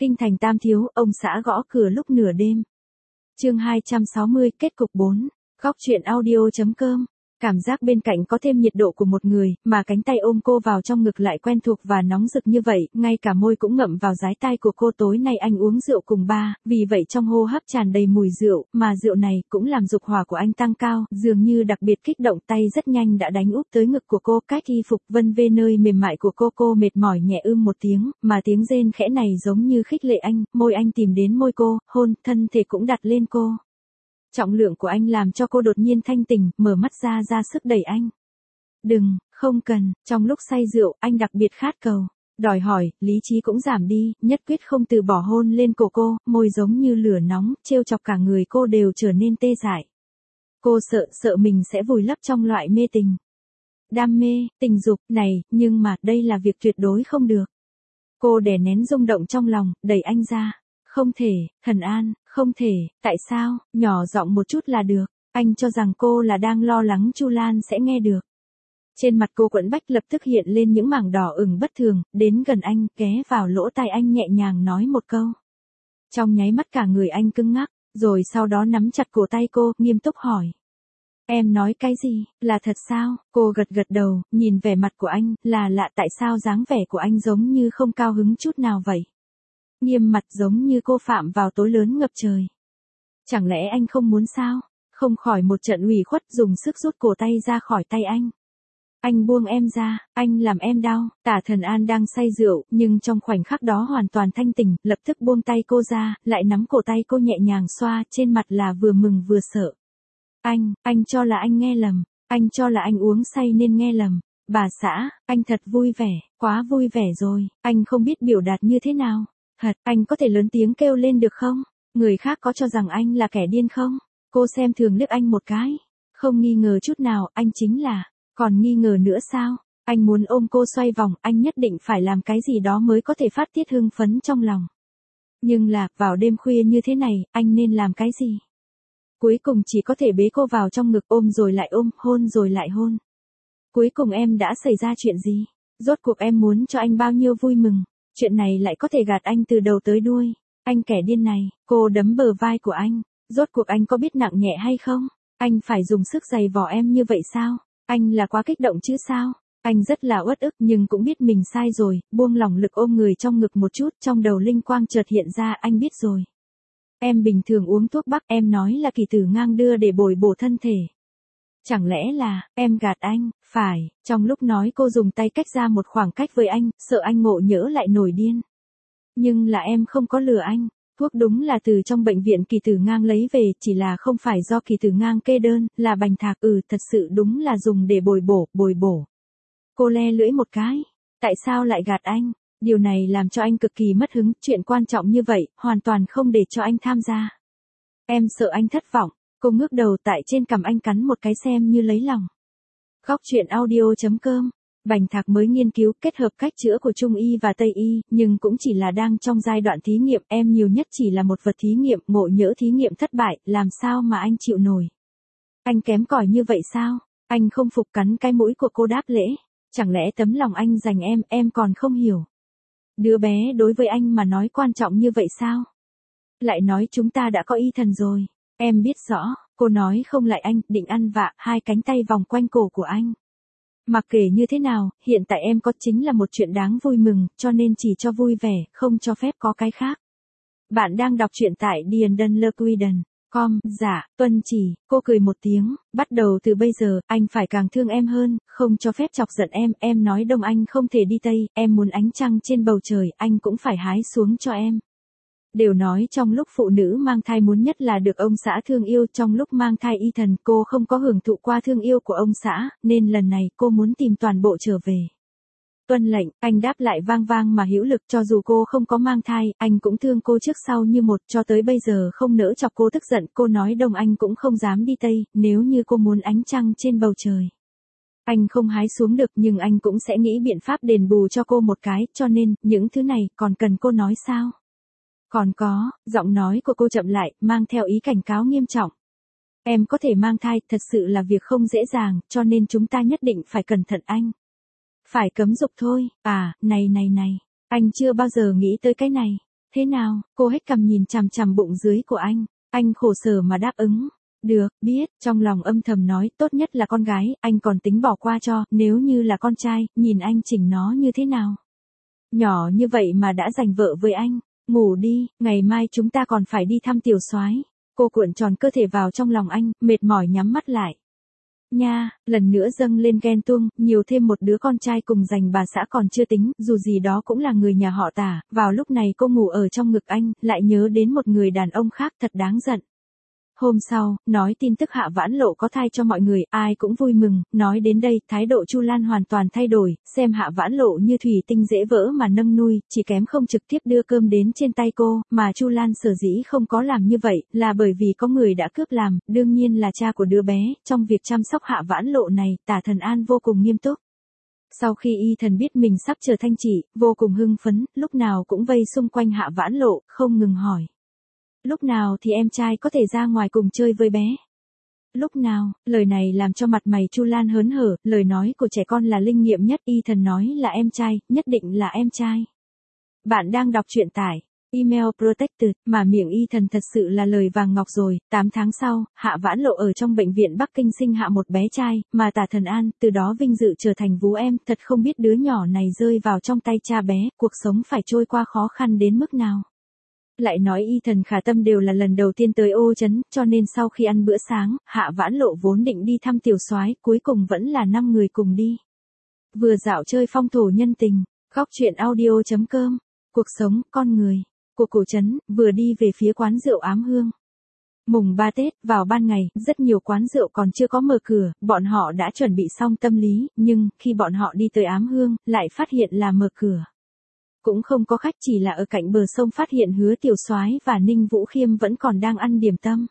Kinh thành Tam Thiếu, ông xã gõ cửa lúc nửa đêm. Chương 260, kết cục 4. Góc truyện audio.com. Cảm giác bên cạnh có thêm nhiệt độ của một người, mà cánh tay ôm cô vào trong ngực lại quen thuộc và nóng rực như vậy, ngay cả môi cũng ngậm vào dái tai của cô. Tối nay anh uống rượu cùng ba, vì vậy trong hô hấp tràn đầy mùi rượu, mà rượu này cũng làm dục hỏa của anh tăng cao, dường như đặc biệt kích động. Tay rất nhanh đã đánh úp tới ngực của cô, cách y phục vân vê nơi mềm mại của cô mệt mỏi nhẹ một tiếng, mà tiếng rên khẽ này giống như khích lệ anh, môi anh tìm đến môi cô, hôn, thân thể cũng đặt lên cô. Trọng lượng của anh làm cho cô đột nhiên thanh tỉnh, mở mắt ra sức đẩy anh. Đừng, không cần. Trong lúc say rượu, anh đặc biệt khát cầu, đòi hỏi, lý trí cũng giảm đi, nhất quyết không từ bỏ hôn lên cổ cô, môi giống như lửa nóng, trêu chọc cả người cô đều trở nên tê dại. Cô sợ mình sẽ vùi lấp trong loại mê tình, đam mê, tình dục này, nhưng mà đây là việc tuyệt đối không được. Cô đè nén rung động trong lòng, đẩy anh ra. Không thể, Thần An, không thể, tại sao, nhỏ giọng một chút là được. Anh cho rằng cô là đang lo lắng Chu Lan sẽ nghe được. Trên mặt cô Quẫn Bách lập tức hiện lên những mảng đỏ ửng bất thường, đến gần anh, ghé vào lỗ tai anh nhẹ nhàng nói một câu. Trong nháy mắt cả người anh cứng ngắc, rồi sau đó nắm chặt cổ tay cô, nghiêm túc hỏi. Em nói cái gì, là thật sao? Cô gật đầu, nhìn vẻ mặt của anh, là lạ tại sao dáng vẻ của anh giống như không cao hứng chút nào vậy? Nghiêm mặt giống như cô phạm vào tối lớn ngập trời. Chẳng lẽ anh không muốn sao? Không khỏi một trận ủy khuất dùng sức rút cổ tay ra khỏi tay anh. Anh buông em ra, anh làm em đau. Tả Thần An đang say rượu, nhưng trong khoảnh khắc đó hoàn toàn thanh tỉnh, lập tức buông tay cô ra, lại nắm cổ tay cô nhẹ nhàng xoa, trên mặt là vừa mừng vừa sợ. Anh cho là anh nghe lầm, anh cho là anh uống say nên nghe lầm. Bà xã, anh thật vui vẻ, quá vui vẻ rồi, anh không biết biểu đạt như thế nào. Thật, anh có thể lớn tiếng kêu lên được không? Người khác có cho rằng anh là kẻ điên không? Cô xem thường liếc anh một cái. Không nghi ngờ chút nào, anh chính là. Còn nghi ngờ nữa sao? Anh muốn ôm cô xoay vòng, anh nhất định phải làm cái gì đó mới có thể phát tiết hưng phấn trong lòng. Nhưng là, vào đêm khuya như thế này, anh nên làm cái gì? Cuối cùng chỉ có thể bế cô vào trong ngực, ôm rồi lại ôm, hôn rồi lại hôn. Cuối cùng em đã xảy ra chuyện gì? Rốt cuộc em muốn cho anh bao nhiêu vui mừng? Chuyện này lại có thể gạt anh từ đầu tới đuôi. Anh kẻ điên này, cô đấm bờ vai của anh. Rốt cuộc anh có biết nặng nhẹ hay không? Anh phải dùng sức giày vò em như vậy sao? Anh là quá kích động chứ sao? Anh rất là uất ức nhưng cũng biết mình sai rồi, buông lỏng lực ôm người trong ngực một chút, trong đầu linh quang chợt hiện ra, anh biết rồi. Em bình thường uống thuốc bắc, em nói là Kỳ Tử Ngang đưa để bồi bổ thân thể. Chẳng lẽ là, em gạt anh, phải, trong lúc nói cô dùng tay cách ra một khoảng cách với anh, sợ anh ngộ nhỡ lại nổi điên. Nhưng là em không có lừa anh, thuốc đúng là từ trong bệnh viện Kỳ Tử Ngang lấy về, chỉ là không phải do Kỳ Tử Ngang kê đơn, là bành thạc, thật sự đúng là dùng để bồi bổ. Cô le lưỡi một cái, tại sao lại gạt anh? Điều này làm cho anh cực kỳ mất hứng, chuyện quan trọng như vậy, hoàn toàn không để cho anh tham gia. Em sợ anh thất vọng. Cô ngước đầu, tại trên cằm anh cắn một cái xem như lấy lòng. Góc truyện audio.com. Bành Thạc mới nghiên cứu kết hợp cách chữa của Trung y và Tây y, nhưng cũng chỉ là đang trong giai đoạn thí nghiệm, em nhiều nhất chỉ là một vật thí nghiệm, ngộ nhỡ thí nghiệm thất bại, làm sao mà anh chịu nổi? Anh kém cỏi như vậy sao? Anh không phục, cắn cái mũi của cô đáp lễ. Chẳng lẽ tấm lòng anh dành em còn không hiểu? Đứa bé đối với anh mà nói quan trọng như vậy sao? Lại nói chúng ta đã có y thần rồi. Em biết rõ, cô nói không lại anh, định ăn vạ, hai cánh tay vòng quanh cổ của anh. Mặc kệ như thế nào, hiện tại em có chính là một chuyện đáng vui mừng, cho nên chỉ cho vui vẻ, không cho phép có cái khác. Bạn đang đọc truyện tại DianDunLoquiden.com, dạ, tuân chỉ, cô cười một tiếng, bắt đầu từ bây giờ, anh phải càng thương em hơn, không cho phép chọc giận em nói đông anh không thể đi tây, em muốn ánh trăng trên bầu trời, anh cũng phải hái xuống cho em. Đều nói trong lúc phụ nữ mang thai muốn nhất là được ông xã thương yêu, trong lúc mang thai y thần cô không có hưởng thụ qua thương yêu của ông xã, nên lần này cô muốn tìm toàn bộ trở về. Tuân lệnh, anh đáp lại vang vang mà hữu lực, cho dù cô không có mang thai, anh cũng thương cô trước sau như một, cho tới bây giờ không nỡ chọc cô tức giận, cô nói đông anh cũng không dám đi tây, nếu như cô muốn ánh trăng trên bầu trời. Anh không hái xuống được nhưng anh cũng sẽ nghĩ biện pháp đền bù cho cô một cái, cho nên, những thứ này còn cần cô nói sao? Còn có, giọng nói của cô chậm lại, mang theo ý cảnh cáo nghiêm trọng. Em có thể mang thai, thật sự là việc không dễ dàng, cho nên chúng ta nhất định phải cẩn thận anh. Phải cấm dục thôi, này, anh chưa bao giờ nghĩ tới cái này. Thế nào, cô hết cằm nhìn chằm chằm bụng dưới của anh khổ sở mà đáp ứng. Được, biết, trong lòng âm thầm nói, tốt nhất là con gái, anh còn tính bỏ qua cho, nếu như là con trai, nhìn anh chỉnh nó như thế nào. Nhỏ như vậy mà đã giành vợ với anh, ngủ đi, ngày mai chúng ta còn phải đi thăm tiểu soái. Cô cuộn tròn cơ thể vào trong lòng anh, mệt mỏi nhắm mắt lại. Nha, lần nữa dâng lên ghen tuông, nhiều thêm một đứa con trai cùng giành bà xã còn chưa tính, dù gì đó cũng là người nhà họ Tả, vào lúc này cô ngủ ở trong ngực anh, lại nhớ đến một người đàn ông khác thật đáng giận. Hôm sau, nói tin tức Hạ Vãn Lộ có thai cho mọi người, ai cũng vui mừng, nói đến đây, thái độ Chu Lan hoàn toàn thay đổi, xem Hạ Vãn Lộ như thủy tinh dễ vỡ mà nâng nuôi, chỉ kém không trực tiếp đưa cơm đến trên tay cô, mà Chu Lan sở dĩ không có làm như vậy, là bởi vì có người đã cướp làm, đương nhiên là cha của đứa bé, trong việc chăm sóc Hạ Vãn Lộ này, Tả Thần An vô cùng nghiêm túc. Sau khi Y Thần biết mình sắp trở thành chị, vô cùng hưng phấn, lúc nào cũng vây xung quanh Hạ Vãn Lộ, không ngừng hỏi. Lúc nào thì em trai có thể ra ngoài cùng chơi với bé? Lúc nào, lời này làm cho mặt mày Chu Lan hớn hở, lời nói của trẻ con là linh nghiệm nhất, Y Thần nói là em trai, nhất định là em trai. Bạn đang đọc truyện tải email protected, mà miệng Y Thần thật sự là lời vàng ngọc rồi. 8 tháng sau, Hạ Vãn Lộ ở trong bệnh viện Bắc Kinh sinh hạ một bé trai, mà Tả Thần An, từ đó vinh dự trở thành vú em, thật không biết đứa nhỏ này rơi vào trong tay cha bé, cuộc sống phải trôi qua khó khăn đến mức nào. Lại nói Y Thần Khả Tâm đều là lần đầu tiên tới Ô Trấn, cho nên sau khi ăn bữa sáng, Hạ Vãn Lộ vốn định đi thăm tiểu soái, cuối cùng vẫn là 5 người cùng đi. Vừa dạo chơi phong thổ nhân tình, góc truyện audio.com, cuộc sống, con người, của cổ trấn, vừa đi về phía quán rượu Ám Hương. Mùng 3 Tết, vào ban ngày, rất nhiều quán rượu còn chưa có mở cửa, bọn họ đã chuẩn bị xong tâm lý, nhưng, khi bọn họ đi tới Ám Hương, lại phát hiện là mở cửa. Cũng không có khách, chỉ là ở cạnh bờ sông phát hiện Hứa Tiểu Soái và Ninh Vũ Khiêm vẫn còn đang ăn điểm tâm.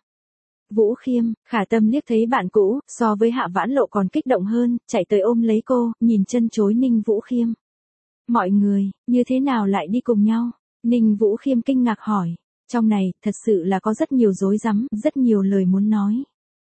Vũ Khiêm, Khả Tâm liếc thấy bạn cũ, so với Hạ Vãn Lộ còn kích động hơn, chạy tới ôm lấy cô, nhìn chân chối Ninh Vũ Khiêm. Mọi người, như thế nào lại đi cùng nhau? Ninh Vũ Khiêm kinh ngạc hỏi. Trong này, thật sự là có rất nhiều rối rắm, rất nhiều lời muốn nói.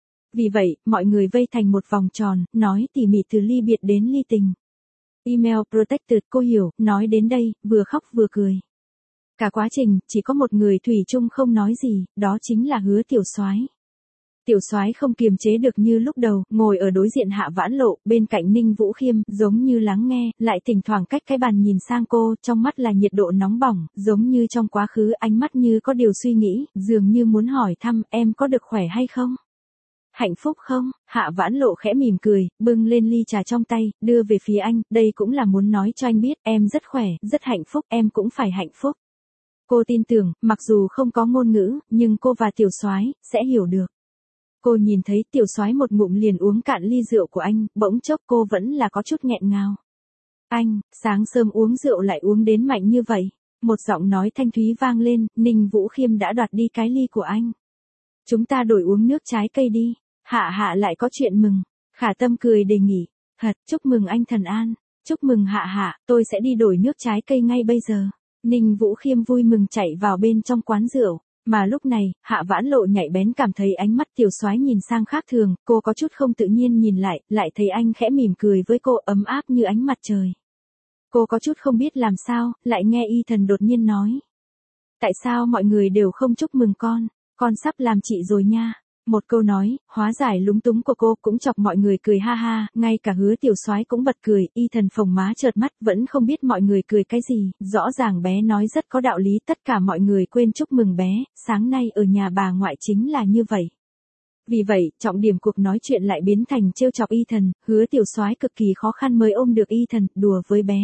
Vì vậy, mọi người vây thành một vòng tròn, nói tỉ mỉ từ ly biệt đến ly tình. Email protected, cô hiểu, nói đến đây, vừa khóc vừa cười. Cả quá trình, chỉ có một người thủy chung không nói gì, đó chính là Hứa Tiểu Soái. Tiểu Soái không kiềm chế được như lúc đầu, ngồi ở đối diện Hạ Vãn Lộ, bên cạnh Ninh Vũ Khiêm, giống như lắng nghe, lại thỉnh thoảng cách cái bàn nhìn sang cô, trong mắt là nhiệt độ nóng bỏng, giống như trong quá khứ, ánh mắt như có điều suy nghĩ, dường như muốn hỏi thăm, em có được khỏe hay không? Hạnh phúc không? Hạ Vãn Lộ khẽ mỉm cười, bưng lên ly trà trong tay, đưa về phía anh, đây cũng là muốn nói cho anh biết, em rất khỏe, rất hạnh phúc, em cũng phải hạnh phúc. Cô tin tưởng, mặc dù không có ngôn ngữ, nhưng cô và Tiểu Soái sẽ hiểu được. Cô nhìn thấy Tiểu Soái một ngụm liền uống cạn ly rượu của anh, bỗng chốc cô vẫn là có chút nghẹn ngào. Anh, sáng sớm uống rượu lại uống đến mạnh như vậy. Một giọng nói thanh thúy vang lên, Ninh Vũ Khiêm đã đoạt đi cái ly của anh. Chúng ta đổi uống nước trái cây đi. Hạ lại có chuyện mừng. Khả Tâm cười đề nghị. Chúc mừng anh Thần An. Chúc mừng Hạ, tôi sẽ đi đổi nước trái cây ngay bây giờ. Ninh Vũ Khiêm vui mừng chạy vào bên trong quán rượu. Mà lúc này, Hạ Vãn Lộ nhạy bén cảm thấy ánh mắt Tiểu Soái nhìn sang khác thường, cô có chút không tự nhiên nhìn lại thấy anh khẽ mỉm cười với cô ấm áp như ánh mặt trời. Cô có chút không biết làm sao, lại nghe Y Thần đột nhiên nói. Tại sao mọi người đều không chúc mừng con sắp làm chị rồi nha. Một câu nói, hóa giải lúng túng của cô cũng chọc mọi người cười ha ha, ngay cả Hứa Tiểu Soái cũng bật cười, Y Thần phồng má trợt mắt, vẫn không biết mọi người cười cái gì, rõ ràng bé nói rất có đạo lý, tất cả mọi người quên chúc mừng bé, sáng nay ở nhà bà ngoại chính là như vậy. Vì vậy, trọng điểm cuộc nói chuyện lại biến thành trêu chọc Y Thần, Hứa Tiểu Soái cực kỳ khó khăn mới ôm được Y Thần, đùa với bé.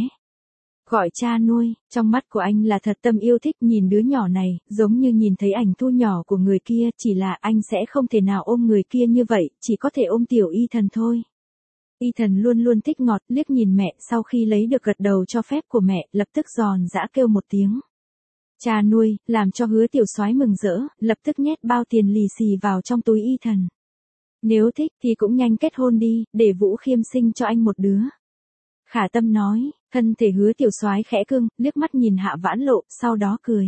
Gọi cha nuôi, trong mắt của anh là thật tâm yêu thích nhìn đứa nhỏ này, giống như nhìn thấy ảnh thu nhỏ của người kia, chỉ là anh sẽ không thể nào ôm người kia như vậy, chỉ có thể ôm tiểu Y Thần thôi. Y Thần luôn luôn thích ngọt, liếc nhìn mẹ, sau khi lấy được gật đầu cho phép của mẹ, lập tức giòn giã kêu một tiếng. Cha nuôi, làm cho Hứa Tiểu Soái mừng rỡ, lập tức nhét bao tiền lì xì vào trong túi Y Thần. Nếu thích thì cũng nhanh kết hôn đi, để Vũ Khiêm sinh cho anh một đứa. Khả Tâm nói, thân thể Hứa Tiểu Soái khẽ cưng, liếc mắt nhìn Hạ Vãn Lộ, sau đó cười.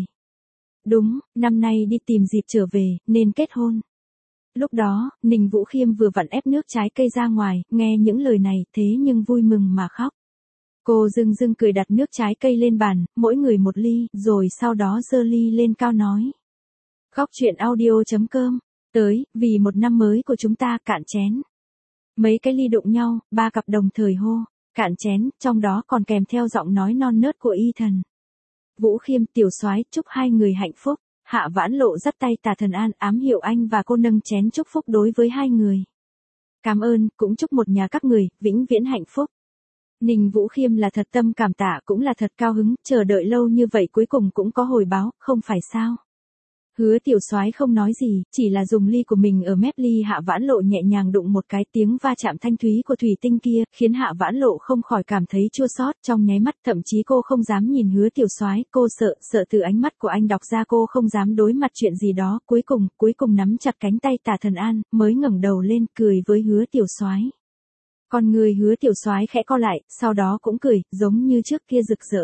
Đúng, năm nay đi tìm dịp trở về, nên kết hôn. Lúc đó, Ninh Vũ Khiêm vừa vặn ép nước trái cây ra ngoài, nghe những lời này, thế nhưng vui mừng mà khóc. Cô dưng dưng cười đặt nước trái cây lên bàn, mỗi người một ly, rồi sau đó giơ ly lên cao nói. Góc chuyện audio.com. Tới, vì một năm mới của chúng ta, cạn chén. Mấy cái ly đụng nhau, ba cặp đồng thời hô, cạn chén, trong đó còn kèm theo giọng nói non nớt của Ethan. Vũ Khiêm, Tiểu Soái, chúc hai người hạnh phúc. Hạ Vãn Lộ dắt tay Tả Thần An, ám hiệu anh và cô nâng chén chúc phúc đối với hai người. Cảm ơn, cũng chúc một nhà các người, vĩnh viễn hạnh phúc. Ninh Vũ Khiêm là thật tâm cảm tạ, cũng là thật cao hứng, chờ đợi lâu như vậy cuối cùng cũng có hồi báo, không phải sao. Hứa Tiểu Soái không nói gì, chỉ là dùng ly của mình ở mép ly Hạ Vãn Lộ nhẹ nhàng đụng một cái, tiếng va chạm thanh thúy của thủy tinh kia, khiến Hạ Vãn Lộ không khỏi cảm thấy chua xót trong nháy mắt, thậm chí cô không dám nhìn Hứa Tiểu Soái, cô sợ từ ánh mắt của anh đọc ra cô không dám đối mặt chuyện gì đó, cuối cùng nắm chặt cánh tay Tả Thần An, mới ngẩng đầu lên, cười với Hứa Tiểu Soái. Con người Hứa Tiểu Soái khẽ co lại, sau đó cũng cười, giống như trước kia rực rỡ.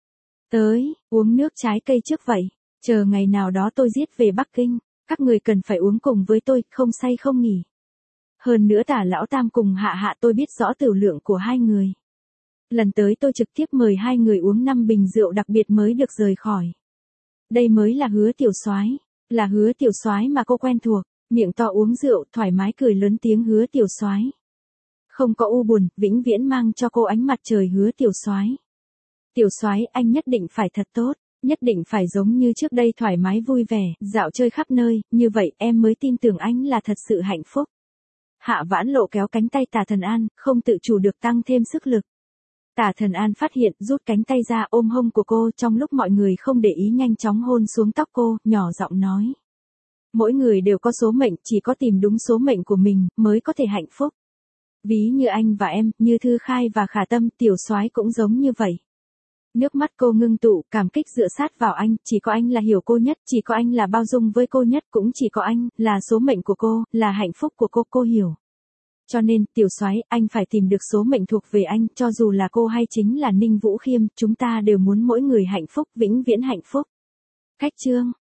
Tới, uống nước trái cây trước vậy. Chờ ngày nào đó tôi giết về Bắc Kinh, các người cần phải uống cùng với tôi, không say không nghỉ. Hơn nữa Tả lão tam cùng Hạ tôi biết rõ tửu lượng của hai người. Lần tới tôi trực tiếp mời hai người uống 5 bình rượu đặc biệt mới được rời khỏi. Đây mới là Hứa Tiểu Soái, là Hứa Tiểu Soái mà cô quen thuộc, miệng to uống rượu, thoải mái cười lớn tiếng Hứa Tiểu Soái. Không có u buồn, vĩnh viễn mang cho cô ánh mặt trời Hứa Tiểu Soái. Tiểu Soái, anh nhất định phải thật tốt. Nhất định phải giống như trước đây thoải mái vui vẻ, dạo chơi khắp nơi, như vậy em mới tin tưởng anh là thật sự hạnh phúc. Hạ Vãn Lộ kéo cánh tay Tả Thần An, không tự chủ được tăng thêm sức lực. Tả Thần An phát hiện, rút cánh tay ra ôm hông của cô, trong lúc mọi người không để ý nhanh chóng hôn xuống tóc cô, nhỏ giọng nói. Mỗi người đều có số mệnh, chỉ có tìm đúng số mệnh của mình, mới có thể hạnh phúc. Ví như anh và em, như Thư Khai và Khả Tâm, Tiểu Soái cũng giống như vậy. Nước mắt cô ngưng tụ, cảm kích dựa sát vào anh, chỉ có anh là hiểu cô nhất, chỉ có anh là bao dung với cô nhất, cũng chỉ có anh, là số mệnh của cô, là hạnh phúc của cô hiểu. Cho nên, Tiểu Soái, anh phải tìm được số mệnh thuộc về anh, cho dù là cô hay chính là Ninh Vũ Khiêm, chúng ta đều muốn mỗi người hạnh phúc, vĩnh viễn hạnh phúc. Cách chương.